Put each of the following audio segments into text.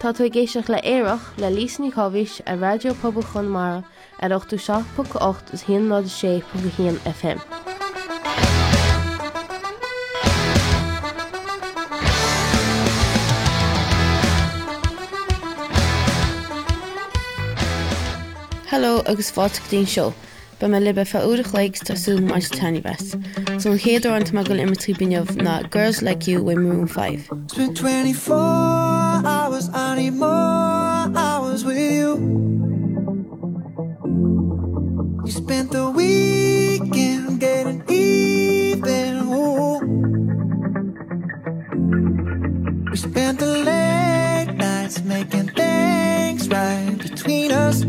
Tá tú géisteach le éireach le lísní chohís a Radio Pobl Chonamara ar 87.8 is 106.1 FM. Hello agus fáteach dín seo. Ba me libe fa údach leigs tarsú máis tani ves. So an chéadú an tamagul imitri binnev na Girls Like You with Maroon 5. It's been 24 hours, I need more hours with you. You spent the weekend getting even, ooh. We spent the late nights making things right between us.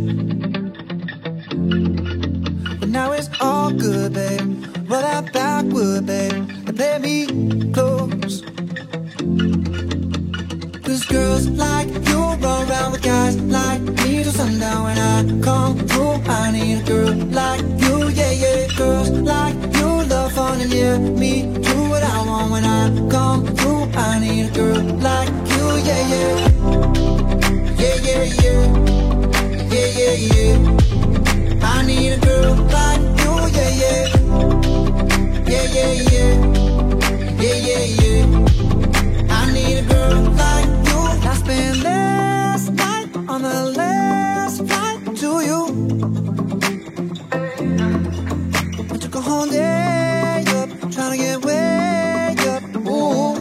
Now it's all good, babe. Roll that backward, babe, and play me close. Cause girls like you run around with guys like me till sundown. When I come through, I need a girl like you, yeah, yeah. Girls like you love fun and yeah, me do what I want. When I come through, I need a girl like you, yeah, yeah. Yeah, yeah, yeah. Yeah, yeah, yeah. I need a girl like you, yeah, yeah. Yeah, yeah, yeah. Yeah, yeah, yeah. I need a girl like you. I spent last night on the last flight to you. I took a whole day up, trying to get way up, ooh.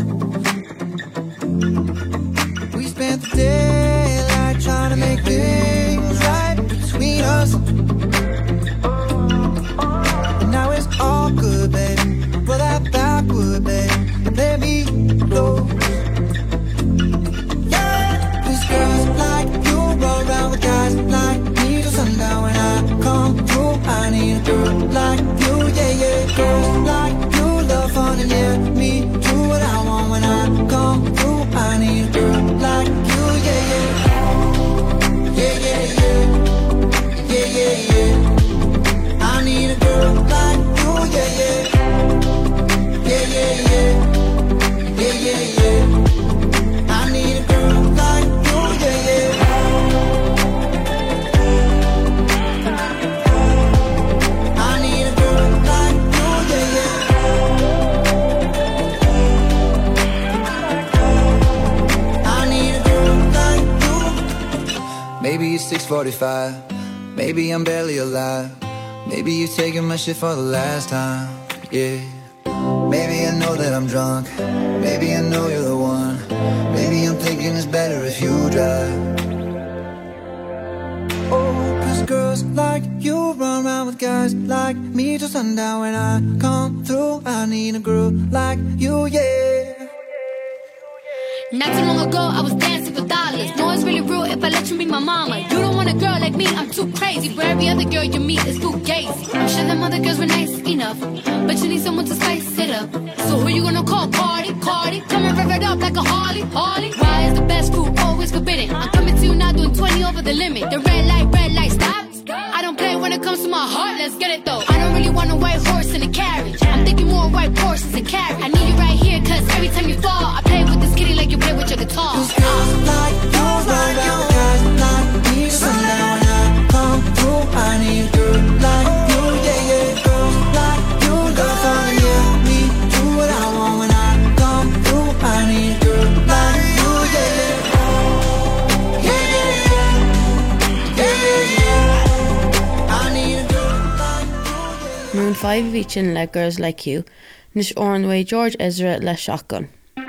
We spent the daylight trying to make things right between us. And now it's all good, babe. Roll that backward, babe, and play me close. Yeah, cause girls like you roll around with guys like me till sundown. When I come through, I need a girl like you, yeah, yeah. Girls like you love fun and yeah, me do what I want. When I come through, I need a girl like you, yeah, yeah. Yeah, yeah, yeah. Yeah, yeah, yeah. I need a girl like you, yeah, yeah. Yeah, yeah, yeah. Yeah, yeah, yeah. I need a girl like you, yeah, yeah. I need a girl like you, yeah, yeah. I need a girl like you. Maybe it's 6:45. Maybe I'm barely alive. Maybe you're taking my shit for the last time, yeah. Maybe I know that I'm drunk. Maybe I know you're the one. Maybe I'm thinking it's better if you drive. Oh, cause girls like you run around with guys like me till sundown. When I come through, I need a girl like you, yeah. Not too long ago, I was dancing for dollars. No, it's really real if I let you be my mama. You don't want a girl like me, I'm too crazy. For every other girl you meet is too gazy. I'm sure them other girls were nice enough, but you need someone to spice it up. So who you gonna call? Cardi, Cardi. Come and rev it up like a Harley, Harley. Why is the best food always forbidden? I'm coming to you now doing 20 over the limit. The red light, stop. I don't play when it comes to my heart, let's get it though. I don't really want a white horse in a carriage. I'm thinking more white horses and carriage. I need you right here, cause every time you fall, I play with this kitty like you play with your guitar. Cause girls like you run around with guys like me till sundown. When I come through, I need a girl like you, yeah, yeah. Girls like you love fun and yeah, me do what I want. When I come through, I need a girl like you, yeah, yeah. Yeah, yeah, yeah. Yeah, yeah, yeah. I need a girl like you, yeah. Maroon 5 víchin le Girls Like You. Nis oran way George Ezra le Shotgun.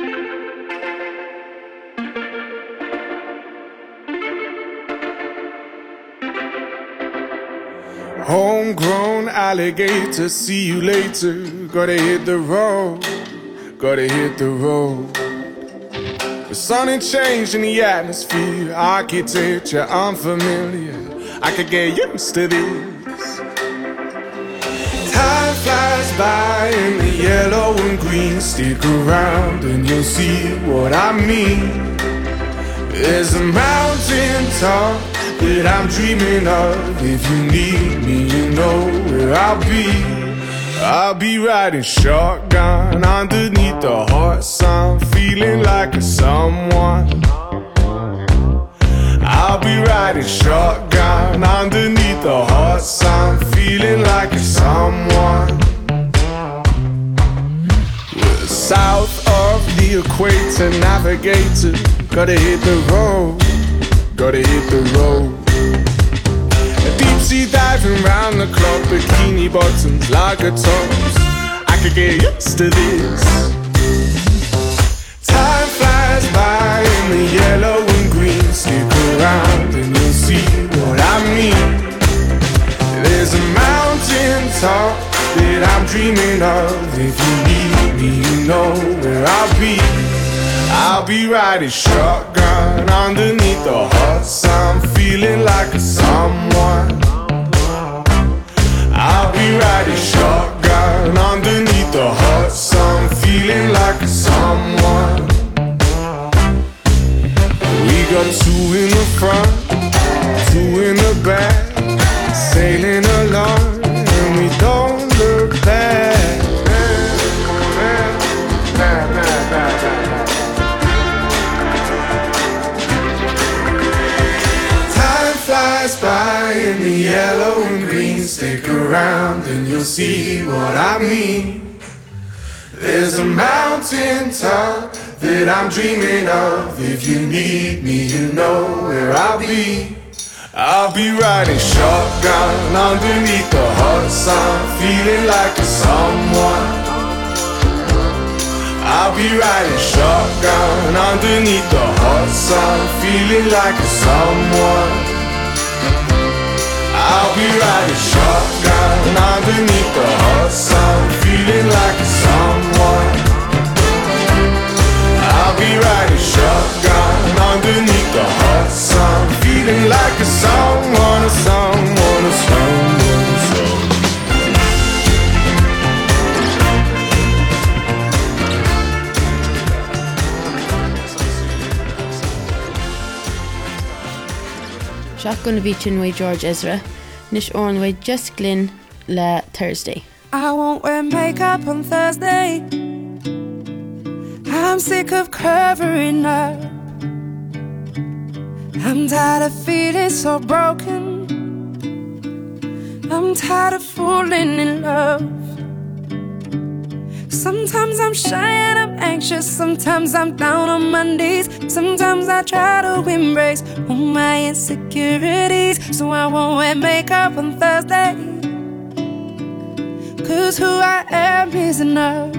Homegrown alligator, see you later. Gotta hit the road, gotta hit the road. The sun ain't changed in the atmosphere. Architecture unfamiliar, I could get used to this. Time flies by in the yellow and green. Stick around and you'll see what I mean. There's a mountain top that I'm dreaming of. If you need me, you know where I'll be. I'll be riding shotgun underneath the hot sun, feeling like a someone. be riding shotgun underneath the hot sun, feeling like it's someone. We're south of the equator, navigator. Gotta hit the road, gotta hit the road. Deep sea diving round the clock, bikini bottoms, lager tops. I could get used to this. Time flies by in the yellow and green. Stick around and you'll see what I mean. There's a mountain top that I'm dreaming of. If you need me, you know where I'll be. I'll be riding shotgun underneath the hot sun, feeling like a someone. I'll be riding shotgun underneath the hot sun, feeling like a someone. We got two in the front, two in the back, sailing along and we don't look back. Flies by in the yellow and green. Stick around and you'll see what I mean. There's a mountain top that I'm dreaming of. If you need me, you know where I'll be. I'll be riding shotgun underneath the hot sun, feeling like a someone. I'll be riding shotgun underneath the hot sun, feeling like a someone. I'll be riding shotgun underneath the hot sun, feeling like a someone. I'll be riding shotgun underneath the hot sun, feeling like a someone, a someone, a someone, a someone. Shotgun Beachin way George Ezra. Nish Orn way Jess Glynn la Thursday. I won't wear makeup on Thursday. I'm sick of covering up. I'm tired of feeling so broken. I'm tired of falling in love. Sometimes I'm shy and I'm anxious. Sometimes I'm down on my knees. Sometimes I try to embrace all my insecurities. So I won't wear makeup on Thursday, 'cause who I am is enough.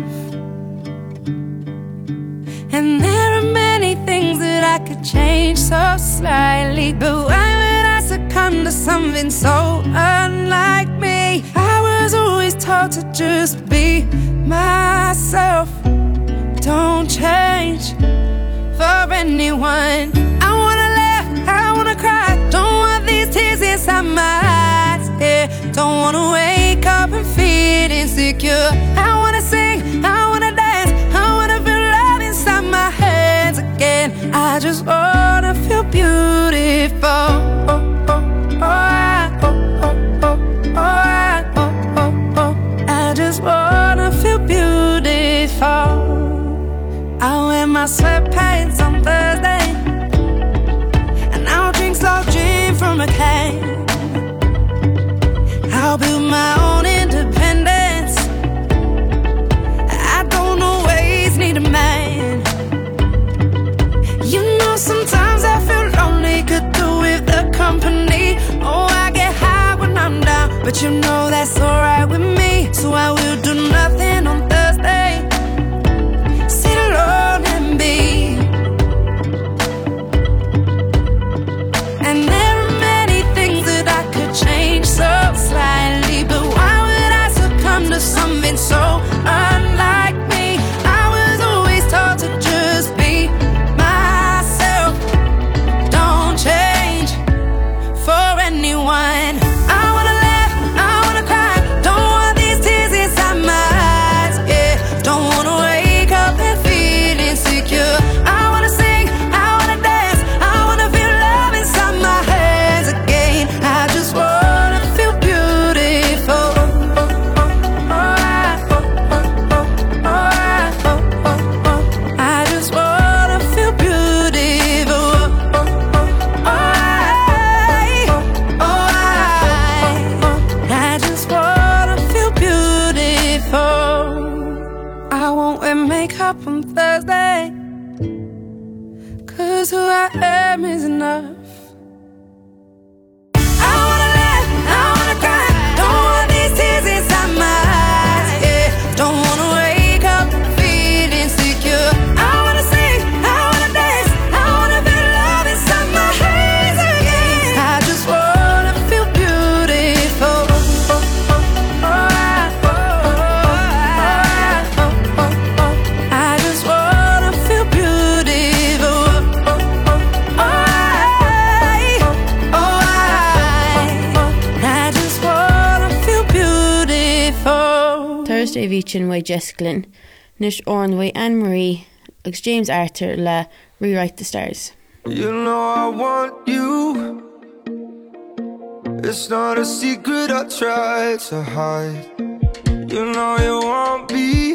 And there are many things that I could change so slightly, but why would I succumb to something so unlike me? I was always taught to just be myself. Don't change for anyone. I wanna laugh, I wanna cry. Don't want these tears inside my eyes, yeah. Don't wanna wake up and feel insecure. I wanna sing, I wanna dance, I wanna feel love inside my hands again. I just wanna feel beautiful. Oh, oh, oh, oh, oh, oh, oh, oh, oh, oh. I just wanna feel beautiful. I'll wear my sweatpants on Thursday, and I'll drink slow gin from a can. I'll build my own independence. I don't always need a man. You know, sometimes I feel lonely, could do with the company. Oh, I get high when I'm down, but you know that's alright with me. So I will do nothing on Thursday. Sit alone and be. And there are many things that I could change so slightly, but I won't wear makeup on Thursday, 'cause who I am is enough. I wanna laugh, I wanna cry, don't want these tears inside my eyes, yeah. Don't wanna wake up feeling insecure. I wanna sing, I wanna dance, I wanna feel love inside my hands again. I just wanna feel beautiful. I just wanna feel beautiful. I just wanna feel beautiful. Thursday Vichin way Jessica Nish Oran way Anne-Marie agus James Arthur la Rewrite the Stars. You know I want you. It's not a secret I try to hide. You know you want me,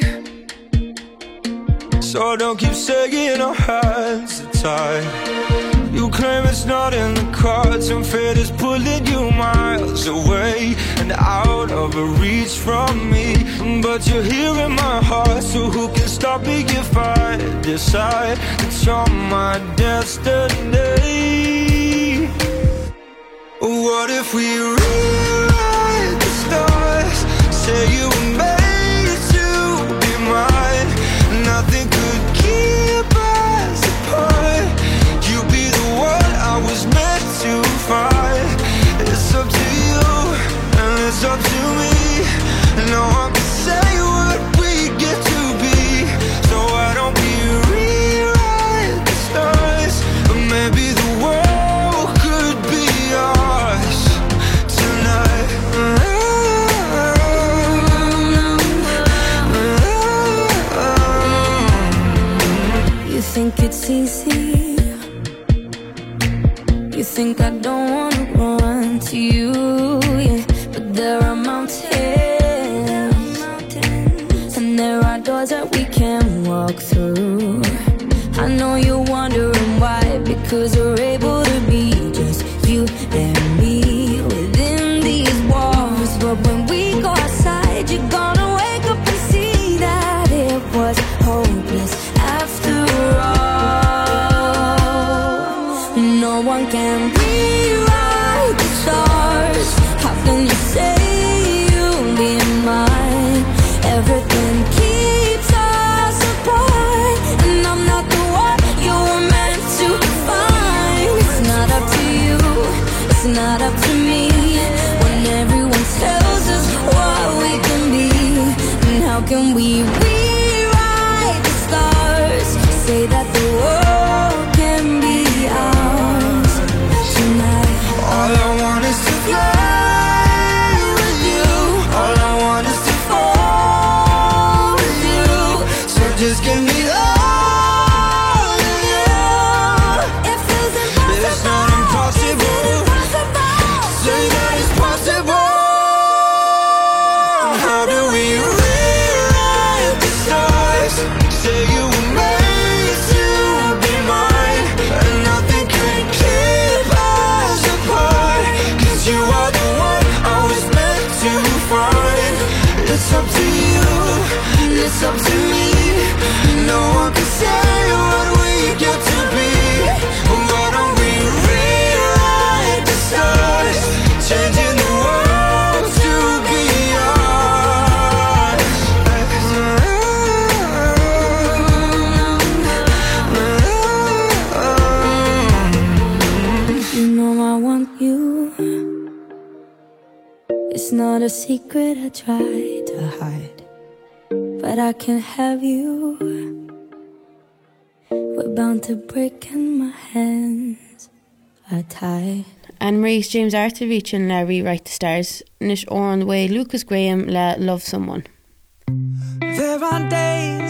so don't keep saying our hands are tied. You claim it's not in the cards, and fate is pulling you miles away and out of reach from me. But you're here in my heart, so who can stop me if I decide that you're my destiny? What if we rewrite the stars? Say you were made to be mine. Nothing could keep us apart. You be the one I was meant to find. It's up to you and it's up to me. No one can say what we get to be. So why don't we rewrite the stars? Or maybe the world could be ours tonight. You think it's easy? You think I don't wanna run to you, yeah. But there are mountains, and there are doors that we can walk through. I know you're wondering why, because we're able to be just you and me within these walls. But when we go outside, you're gonna wake up and see that it was hopeless after all. No one can rewrite the stars. How can you say you'll be mine? Everything keeps us apart, and I'm not the one you were meant to find. It's not up to you, it's not up to me. When everyone tells us what we can be, and how can we rewrite the stars? Say that the world can be ours tonight. All I want is to fly with you. All I want is to fall with you. So just give me all of you. It feels impossible. It's not impossible. Say that it's possible. How do we rewrite the stars? Say you were made to be mine, and nothing can keep us apart. 'Cause you are the one I was meant to find. It's up to you, it's up to me. No one can say what we get to be. Why don't we rewrite the stars? Changing the world to be ours. You know I want you. It's not a secret I try to hide, but I can't have you. We're bound to break and my hands are tied. Anne-Marie's James Arthur Vichin la Rewrite the Stars. Nish Oran way Lucas Graham la Love Someone. There are days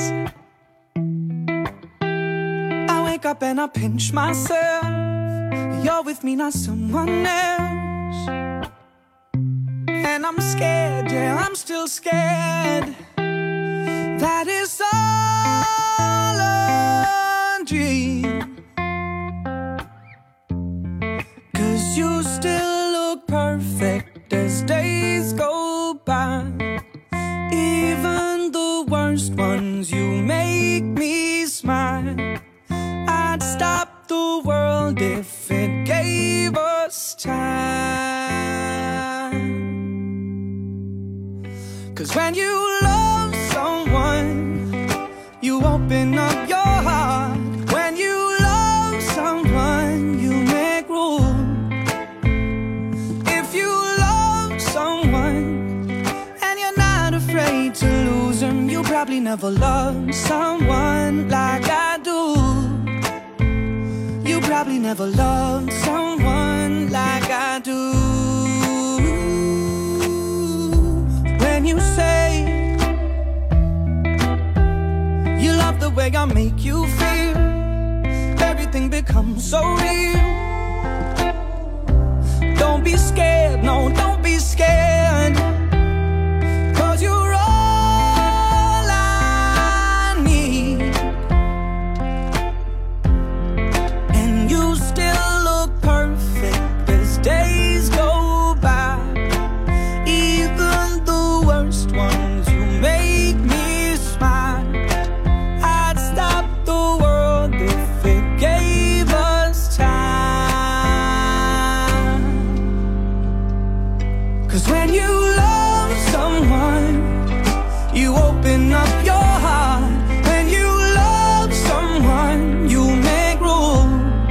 I wake up and I pinch myself. You're with me, not someone else. And I'm scared, yeah, I'm still scared. That is all a dream. 'Cause you still look perfect as days go by. Even the worst ones you 'Cause when you love someone, you open up your heart. When you love someone, you make room. If you love someone and you're not afraid to lose them, you probably never loved someone like I do. You probably never loved someone like I do. When you say you love the way I make you feel, everything becomes so real. Don't be scared, no, don't be scared, 'cause you're all I need. And you still look perfect as days go by. Even the worst ones, you make me smile. I'd stop the world if it gave us time. 'Cause when you love someone, you open up your heart. When you love someone, you make room.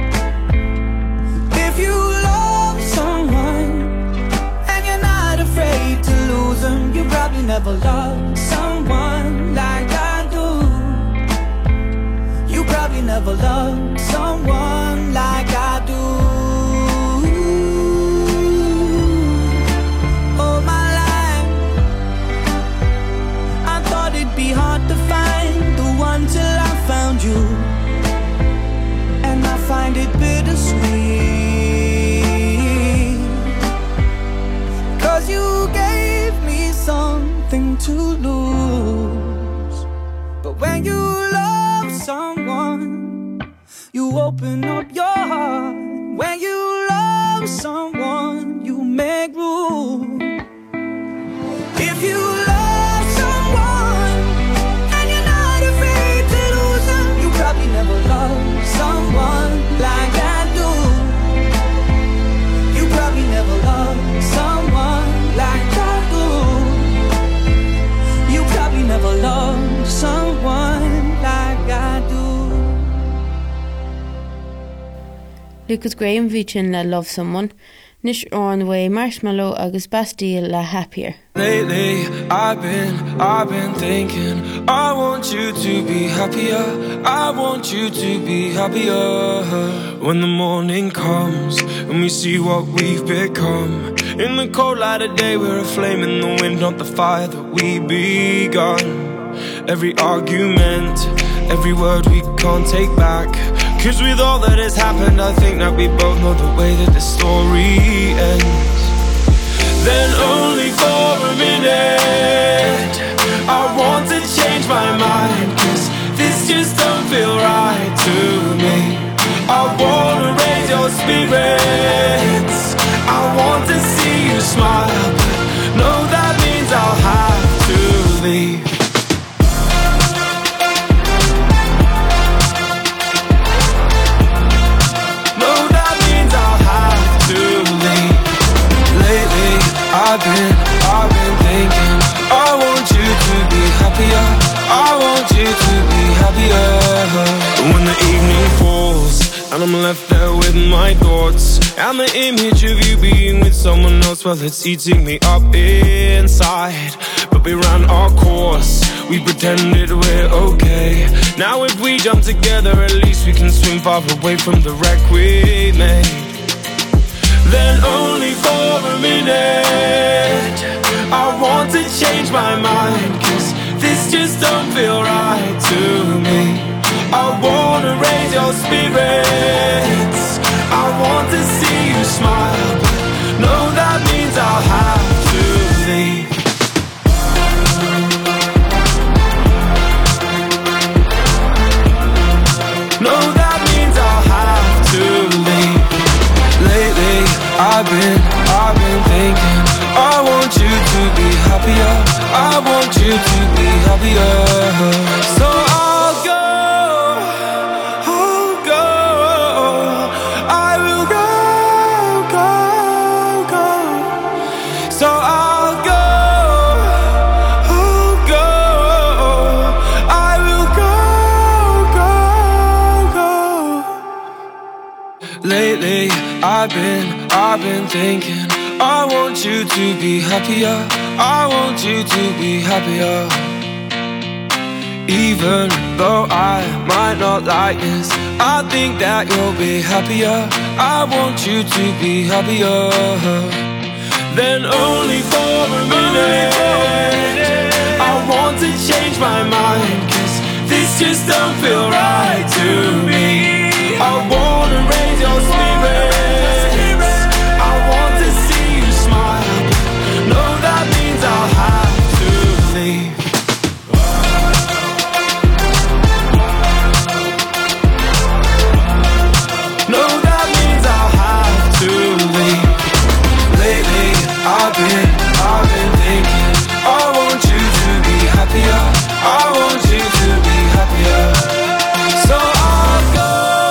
If you love someone and you're not afraid to lose them, you probably never loved someone like I do. You probably never loved someone like I do. All my life I thought it'd be hard to find the one till I found you. And I find it bittersweet, 'cause you gave me something to lose. But when you love someone, you open up your heart. When you love someone, you make room. If you love someone and you're not afraid to lose them, you probably never loved someone like I do. You probably never loved someone like I do. You probably never loved someone like I do. Lucas Graham bhí sin le Love Someone, Nish on way Marshmallow agus Bastille le Happier. Lately, I've been thinking, I want you to be happier. I want you to be happier. When the morning comes and we see what we've become, in the cold light of day, we're a flame in the wind, not the fire that we begun. Every argument, every word we can't take back, 'cause with all that has happened, I think that we both know the way that the story ends. Then only for a minute, I want to change my mind, 'cause this just don't feel right to me. I wanna raise your spirits, I want to see you smile, but no, that means I'll have to leave. I've been thinking, I want you to be happier. I want you to be happier. When the evening falls and I'm left there with my thoughts, and the image of you being with someone else, well, it's eating me up inside. But we ran our course, we pretended we're okay. Now if we jump together, at least we can swim far away from the wreck we made. Then only for a minute, I want to change my mind, 'cause this just don't feel right to me. I wanna raise your spirits, I want to see you smile, but no, that means I'll have to leave. No, that means I'll have to leave. Lately, I've been thinking, I want you to be happier. I want you to be happier. So I'll go, I will go. So I'll go, I've been thinking, I want you to be happier. I want you to be happier. Even though I might not like this, I think that you'll be happier. I want you to be happier. Then only for a minute, I want to change my mind, 'cause this just don't feel right to me. I wanna raise your spirits, I want to see you smile. No, that means I'll have to leave. No, that means I'll have to leave. Lately, I've been thinking, I want you to be happier. I want you to be happier. So I'll go,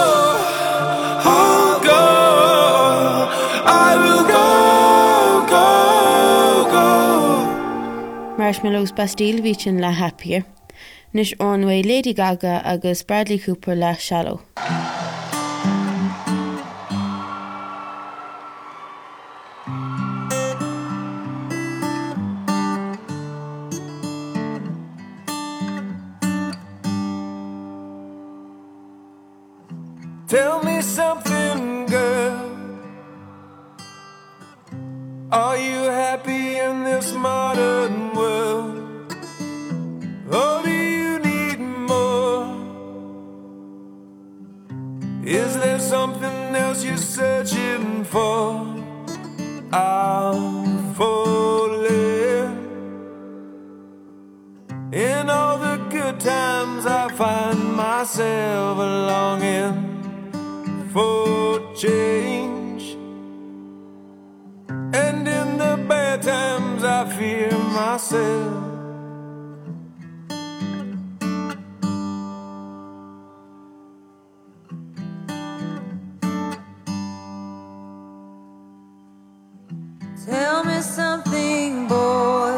I will go. Marshmallows Bastille Vichin La Happier. Nish Ornway Lady Gaga agus Bradley Cooper La Shallow. Tell me something, girl. Are you happy in this modern world? Or do you need more? Is there something else you're searching for? I'm falling. In all the good times I find myself longing for change, and in the bad times I fear myself. Tell me something, boy.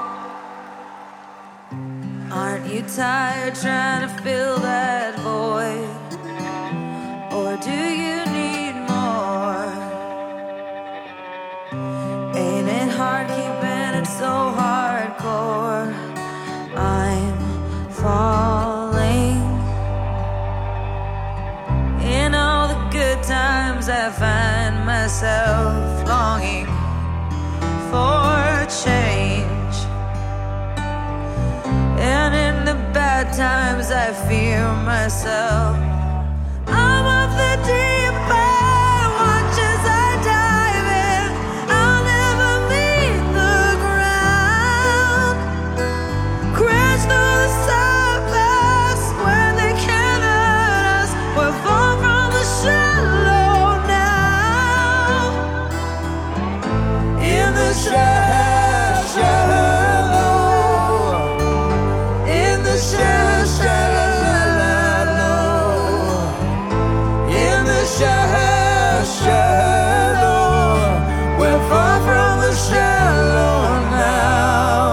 Aren't you tired trying to fill that void? Or do you need more? Ain't it hard keeping it so hardcore? I'm falling. In all the good times I find myself longing for change, and in the bad times I fear myself. I'm of the deep end, watch as I dive in. I'll never meet the ground. Crash through the surface where they can't hurt us. We're far from the shallow now. In the shallow, in the shallow. Shallow, we're far from the shallow now.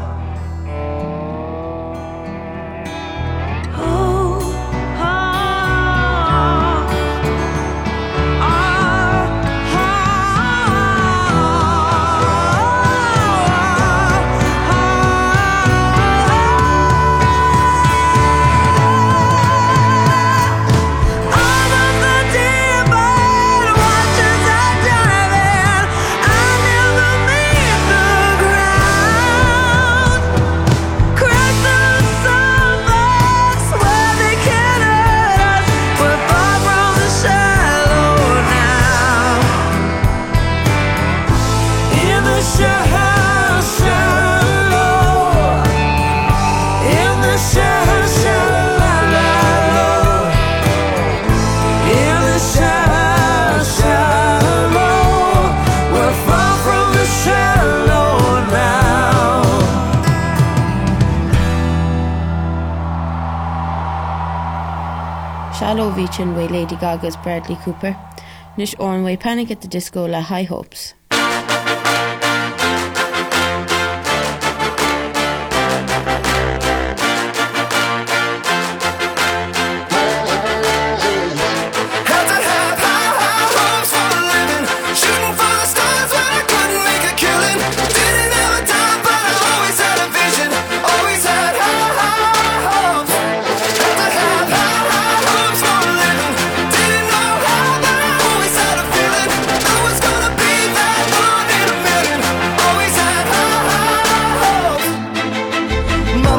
Oh, Shallow Vichin way Lady Gaga's Bradley Cooper. Nish Ornway Panic at the Disco La High Hopes. Had to have high hopes for living.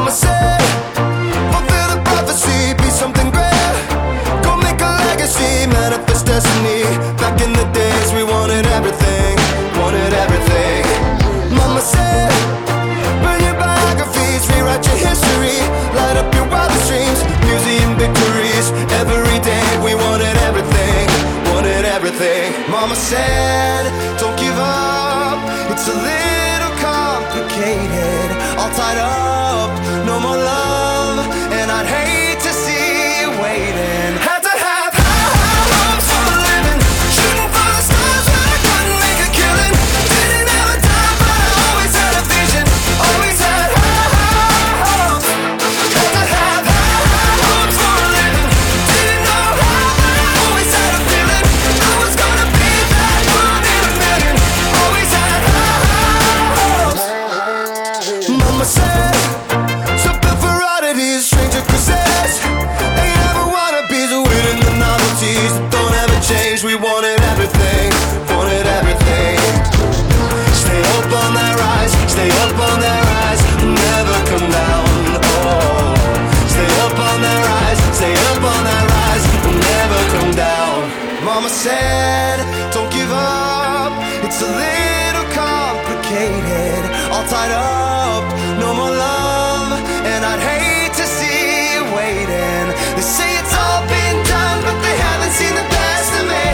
Mama said, fulfill the prophecy, be something great. Go make a legacy, manifest destiny. Back in the days we wanted everything, wanted everything. Mama said, burn your biographies, rewrite your history, light up your wildest dreams, museum victories. Every day we wanted everything, wanted everything. Mama said, don't give up, it's a little complicated. All tied up, no more love, and I'd hate to see you waiting. Had to have high hopes for a living, shooting for the stars when I couldn't make a killing. Didn't have a time, but I always had a vision, always had high hopes. Had to have high hopes for a living, didn't know how, but I always had a feeling I was gonna be that one in a million. Always had high hopes. Mama said, something for oddities, stranger cruises. Ain't ever wannabes, winning the novelties that don't ever change. We wanted everything, wanted everything. Stay up on that rise, stay up on that rise, never come down. Oh, stay up on that rise, stay up on that rise, never come down. Mama said, don't give up, it's a little complicated. All tied up, no more love, and I'd hate to see you waiting. They say it's all been done, but they haven't seen the best of me.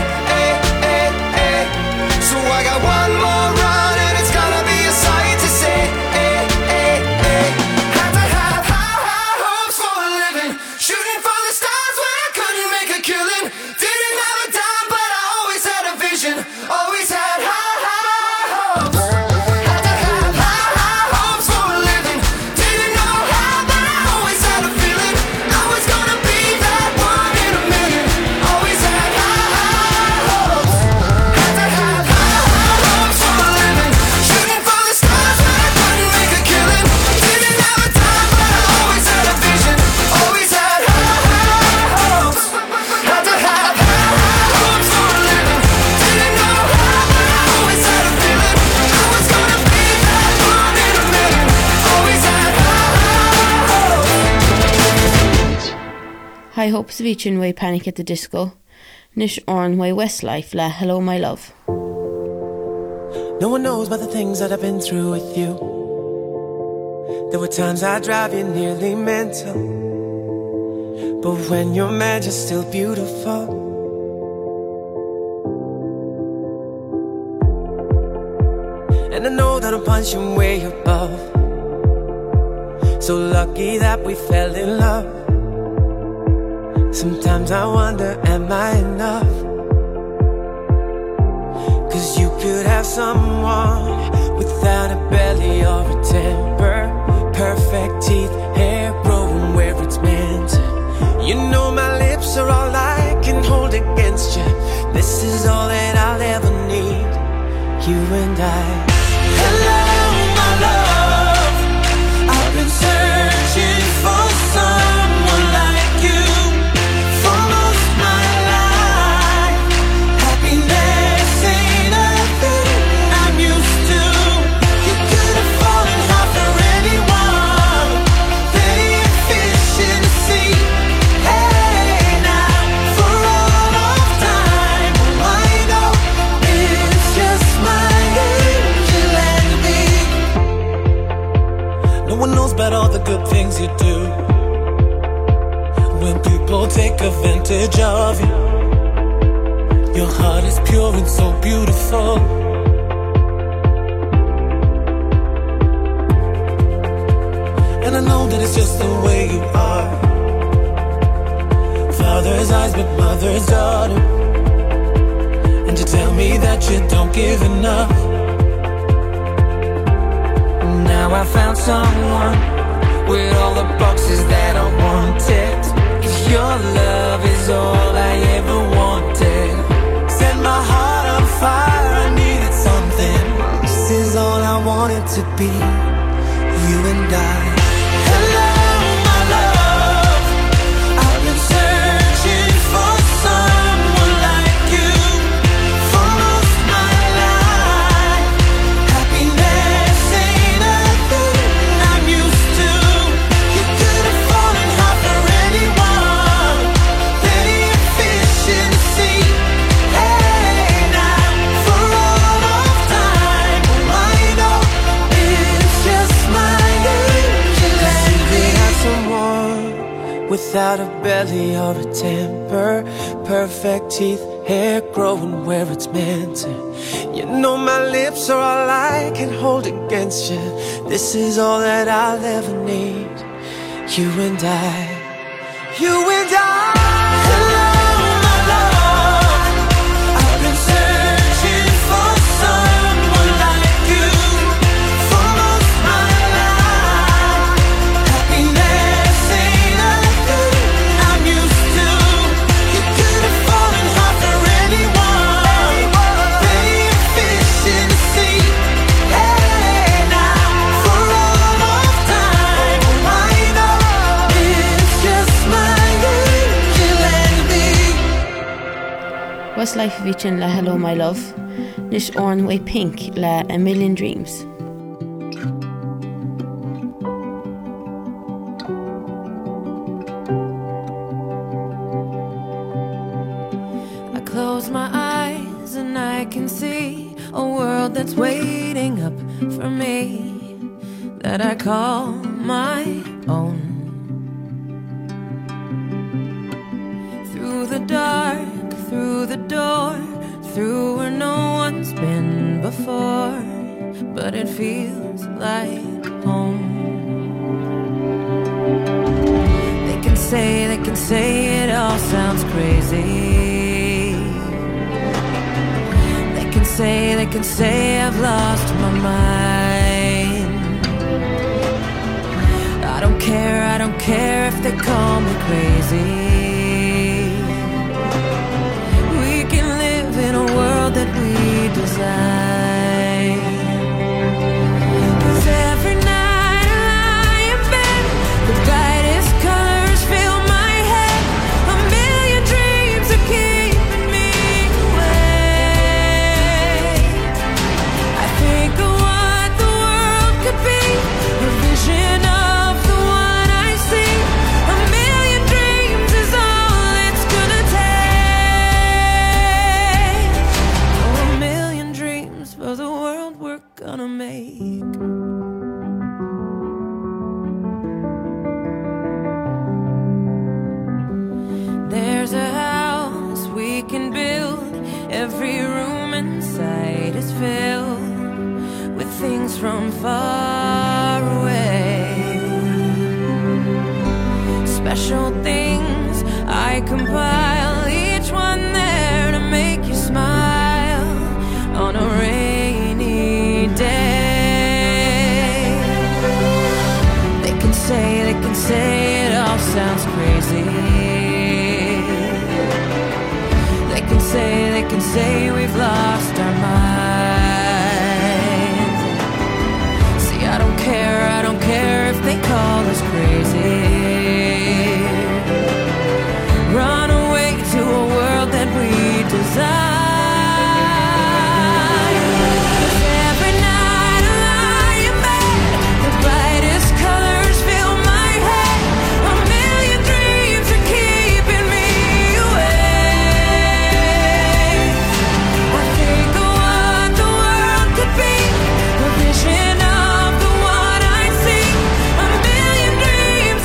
So I got one more run, and it's gonna be a sight to see. Had to have high hopes for a living, shooting for the stars when I couldn't make a killing. Didn't have a dime, but I always had a vision, always had high hopes. Had to have high hopes for a living, didn't know how, but I always had a feeling I was gonna be that one in a million. Always had high hopes. Had to have high hopes for a living, shooting for the stars when I couldn't make a killing. Didn't have a time, but I always had a vision, always had high hopes. Had to have high hopes for a living, didn't know how, but I always had a feeling I was gonna be that one in a million. Always had high hopes. High Hopes featuring way Panic at the Disco. Nish Orn way Westlife la Hello My Love. No one knows about the things that I've been through with you. There were times I drive you nearly mental, but when you're mad you're still beautiful. And I know that I'm punching way above. So lucky that we fell in love. Sometimes I wonder, am I enough? 'Cause you could have someone without a belly or a temper, perfect teeth, hair growing where it's meant. You know my lips are all I can hold against you. This is all that I'll ever need, you and I. Hello, my love, I've been searching for someone like you for most my life. Happiness ain't a thing I'm used to. You could have fallen hard for anyone, plenty of fish in the sea. Hey now, for all of time, I know it's just my angel and me. No one knows about all the good things you do. When people take advantage of you, your heart is pure and so beautiful. And I know that it's just the way you are. Father's eyes but mother's daughter. And you tell me that you don't give enough. Now I found someone with all the boxes that I wanted. 'Cause your love is all I ever wanted. Set my heart on fire, I needed something. This is all I wanted to be, you and I. Hello, my love, I've been searching for someone like you for most my life. Happiness ain't a thing I'm used to. without a belly or a temper. Perfect teeth, hair growing where it's meant to. You know my lips are all I can hold against you. This is all that I'll ever need. You and I, you and I. Hello, my love. I've been searching for someone like you for most my life. Happiness ain't a thing I'm used to. You could have fallen hard for anyone. Playing fish in the sea. Hey, now for all of time, I know it's just my angel and me. Westlife Vichin le Hello My Love, Nish Orn Way Pink le A Million Dreams. I close my eyes and I can see a world that's waiting up for me, that I call my own. Through the dark, through the door, through where no one's been before, but it feels like home. They can say it all sounds crazy. They can say I've lost my mind. I don't care if they call me crazy. We can live in a world that we design. 'Cause every night I lie in bed, the brightest colors fill my head. A million dreams are keeping me awake. I think of what the world could be, a vision of the one I see. A million dreams is all it's gonna take. Oh, a million dreams for the world we're gonna make. There's a house we can build. Every room inside is filled with things from far away. Special things I compile, each one there to make you smile on a rainy day. They can say it all sounds crazy. They can say we've lost our minds. See, I don't care if they call us crazy. Run away to a world that we desire. Vision of the one I see. A million dreams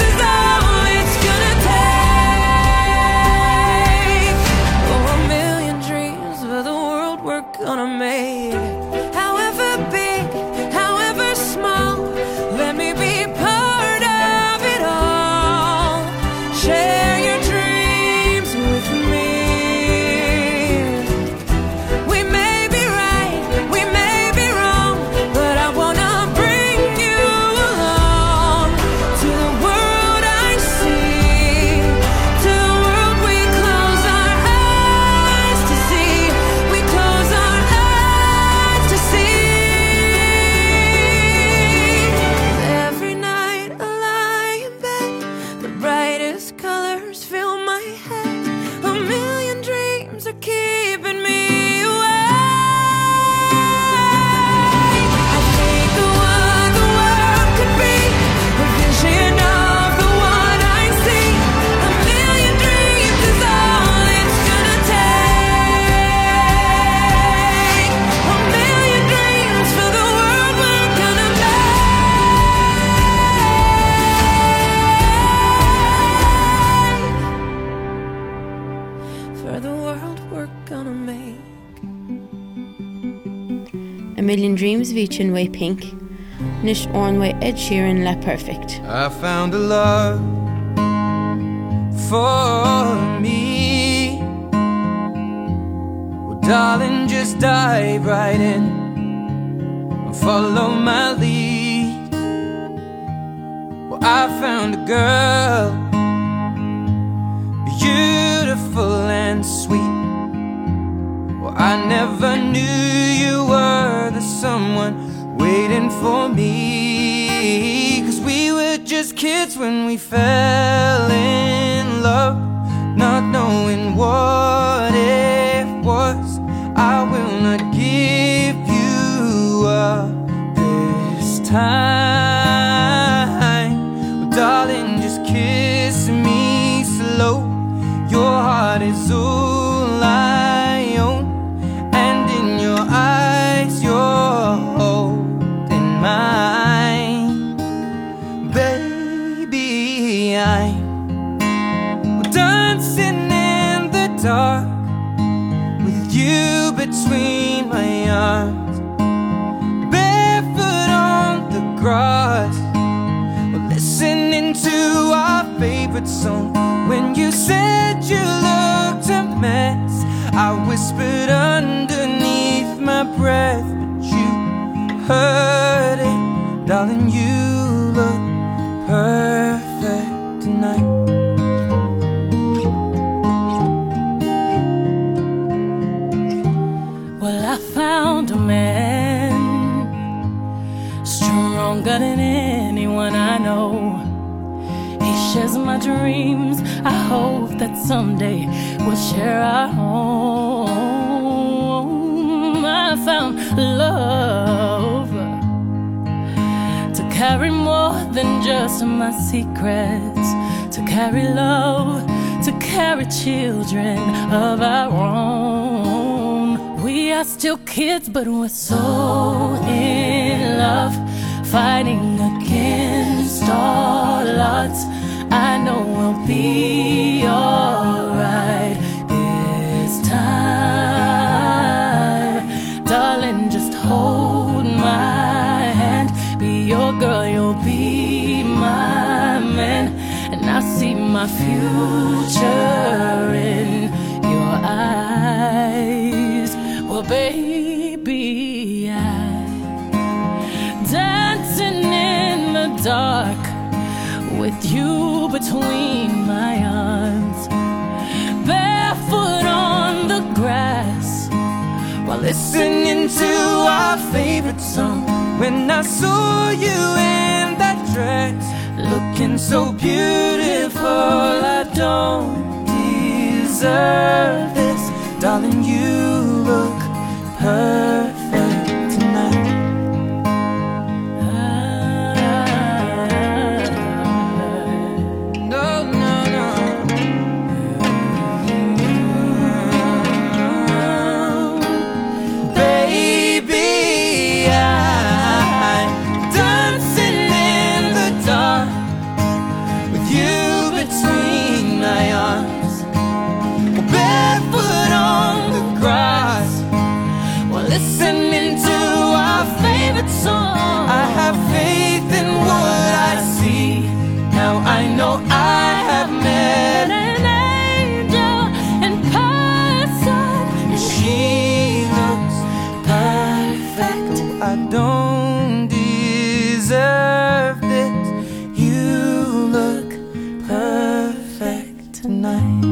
Million Dreams bhí sin way Pink, nis orn way Ed Sheeran le Perfect. I found a love for me. Well, darling, just dive right in and follow my lead. Well, I found a girl, beautiful and sweet. Well, I never knew you were the someone waiting for me. 'Cause we were just kids when we fell in love, not knowing what it was. I will not give you up this time. Well, darling, just kiss me slow. Your heart is all I own, and in your eyes you're holding mine. Baby, I'm dancing in the dark with you between my arms, barefoot on the grass. We're listening to our favorite song. When you said you looked a mess, I whispered underneath my breath, but you heard it. Darling, you look perfect tonight. Well, I found a man stronger than anyone I know. He shares my dreams. I hope that someday we'll share our home. I found love to carry more than just my secrets, to carry love, to carry children of our own. We are still kids, but we're so in love, fighting against all odds. I know we'll be alright this time. Darling, just hold my hand. Be your girl, you'll be my man. And I see my future in your eyes. Well, baby, I'm dancing in the dark with you between my arms, barefoot on the grass, while listening to our favorite song. When I saw you in that dress, looking so beautiful, I don't deserve this. Darling, you look perfect tonight. Listening to our favorite song, I have faith in what I see. Now I know I have met an angel in person. She looks perfect. I don't deserve this. You look perfect tonight.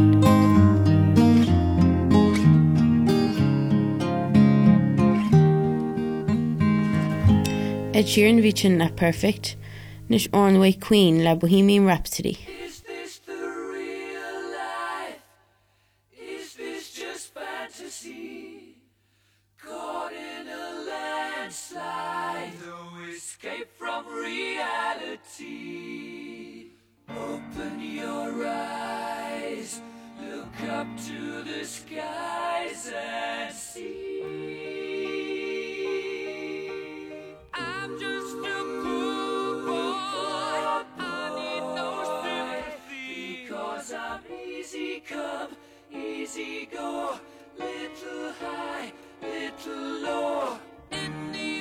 Ed Sheeran bhí sin le Perfect, nis orn way Queen le Bohemian Rhapsody. Is this the real life? Is this just fantasy? Caught in a landslide, no escape from reality. Open your eyes, look up to the skies and see. I'm just a poor boy, I need no sympathy, because I'm easy come, easy go, little high, little low. In the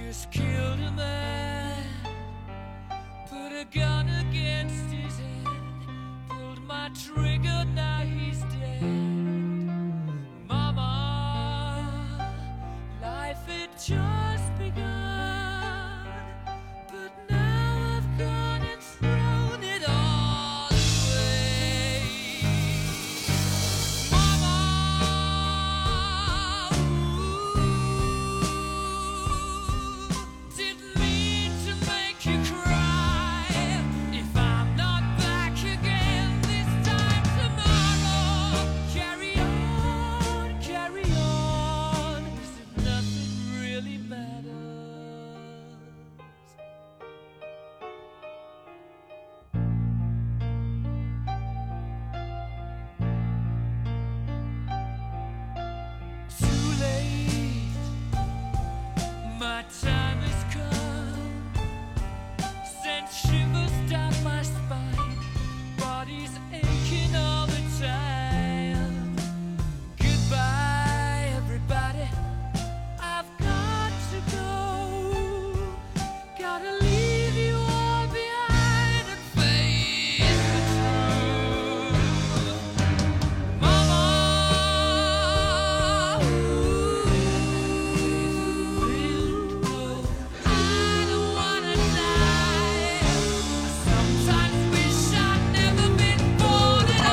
just killed a man, put a gun against his head, pulled my trigger, now he's dead. Mama, life had just begun, but now I've gone and thrown it all away. Mama, didn't mean to make you cry. If I'm not back again this time tomorrow, carry on, as if nothing really matters. Too late, my time has come. Sent shivers down my spine, body's aching all the time. Goodbye, everybody, I've got to go. Gotta leave you all behind and face the truth. Mama, I don't wanna die. I sometimes wish I'd never been born at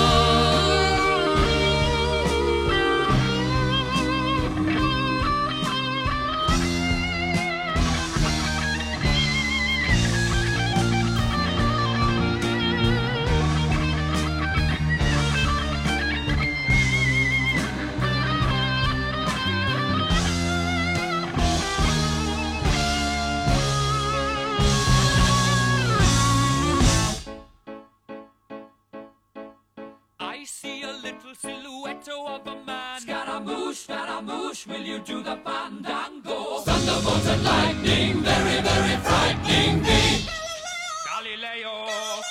I see a little silhouette of a man. Scaramouche, will you do the fandango? Thunderbolt and lightning, very, very frightening me. Galileo,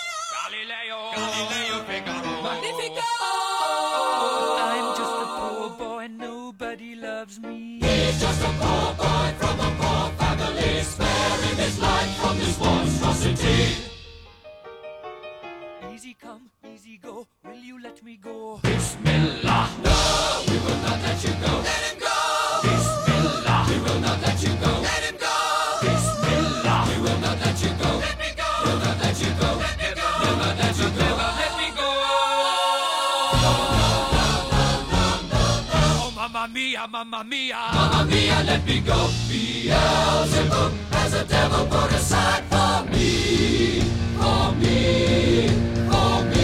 Figaro. Magnifico! I'm just a poor boy, nobody loves me. He's just a poor boy from a poor family, sparing his life from this monstrosity. Easy come, easy go, will you let me go? Bismillah, no, we will not let you go. Let him go! Bismillah, we will not let you go. Let him go! Bismillah, we will not let you go. Let me go! We'll not let you go. Let me go! We'll not let you go. Never let me go! Oh, mamma mia, mamma mia. Mamma mia, let me go. Beelzebub has a devil put aside for me. For me, for me.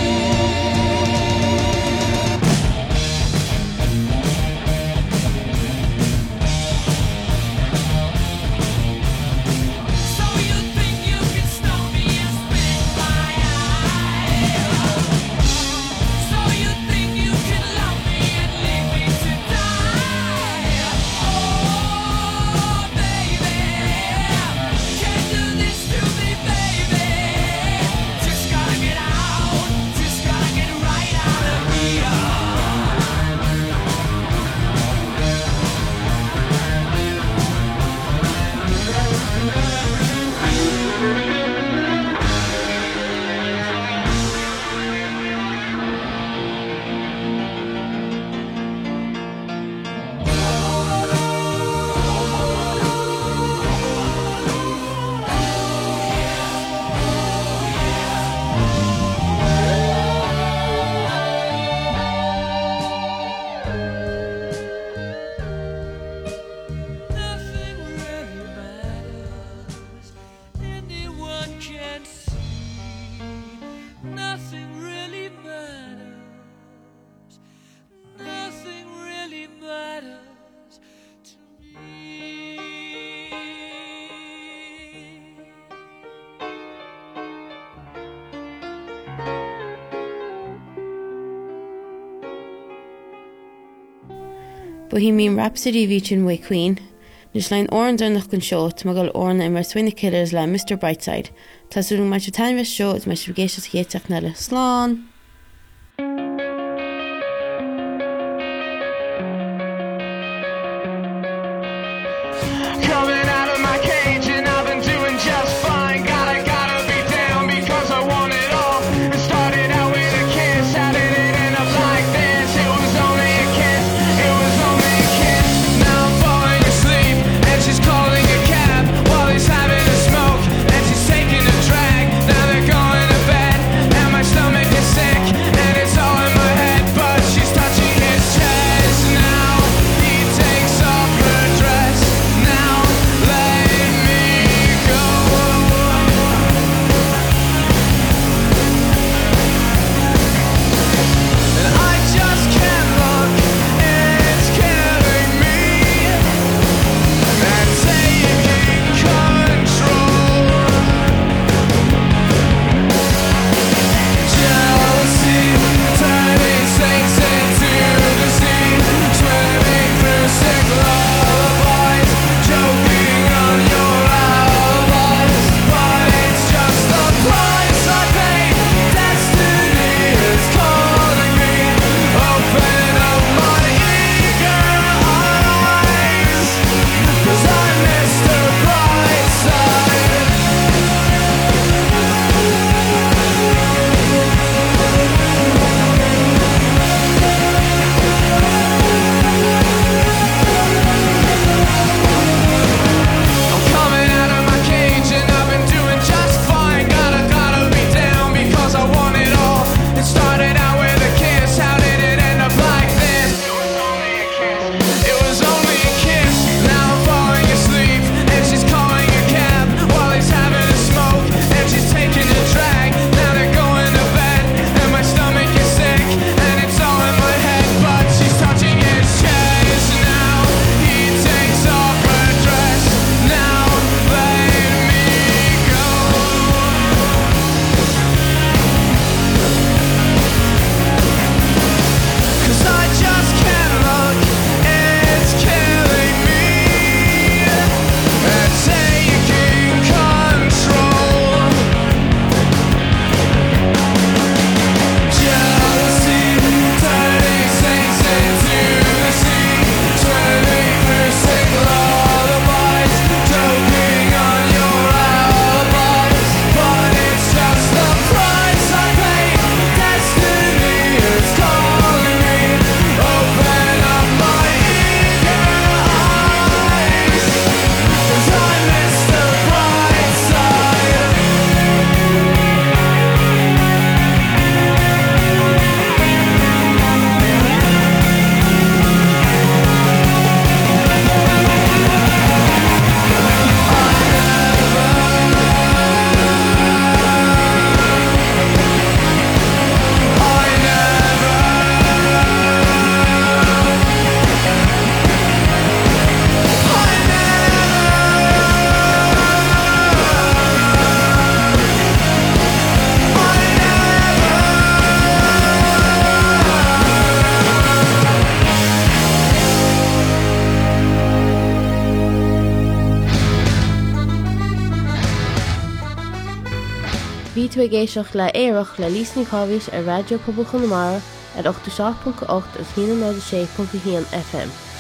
So you think you can stop me and spit my eye? So you think you can love me and leave me to die? Oh, baby, can't do this to me, baby. Just gotta get out, just gotta get right out of here. Nothing really matters, anyone can see. Nothing really matters, nothing really matters to me. Bohemian Rhapsody vícin wa Queen, nus lein oran dernach gon seo tmagal oran immer swinna killers le Mr. Brightside. Tasúrung mai tan ves seo is mai sbgéisios héiteach nela. Slán! Coming Bhí tú ag éisteach le éireach le lísní cábhais ar Radio Pobl Chonamara at 87.8 agus 106.1 FM.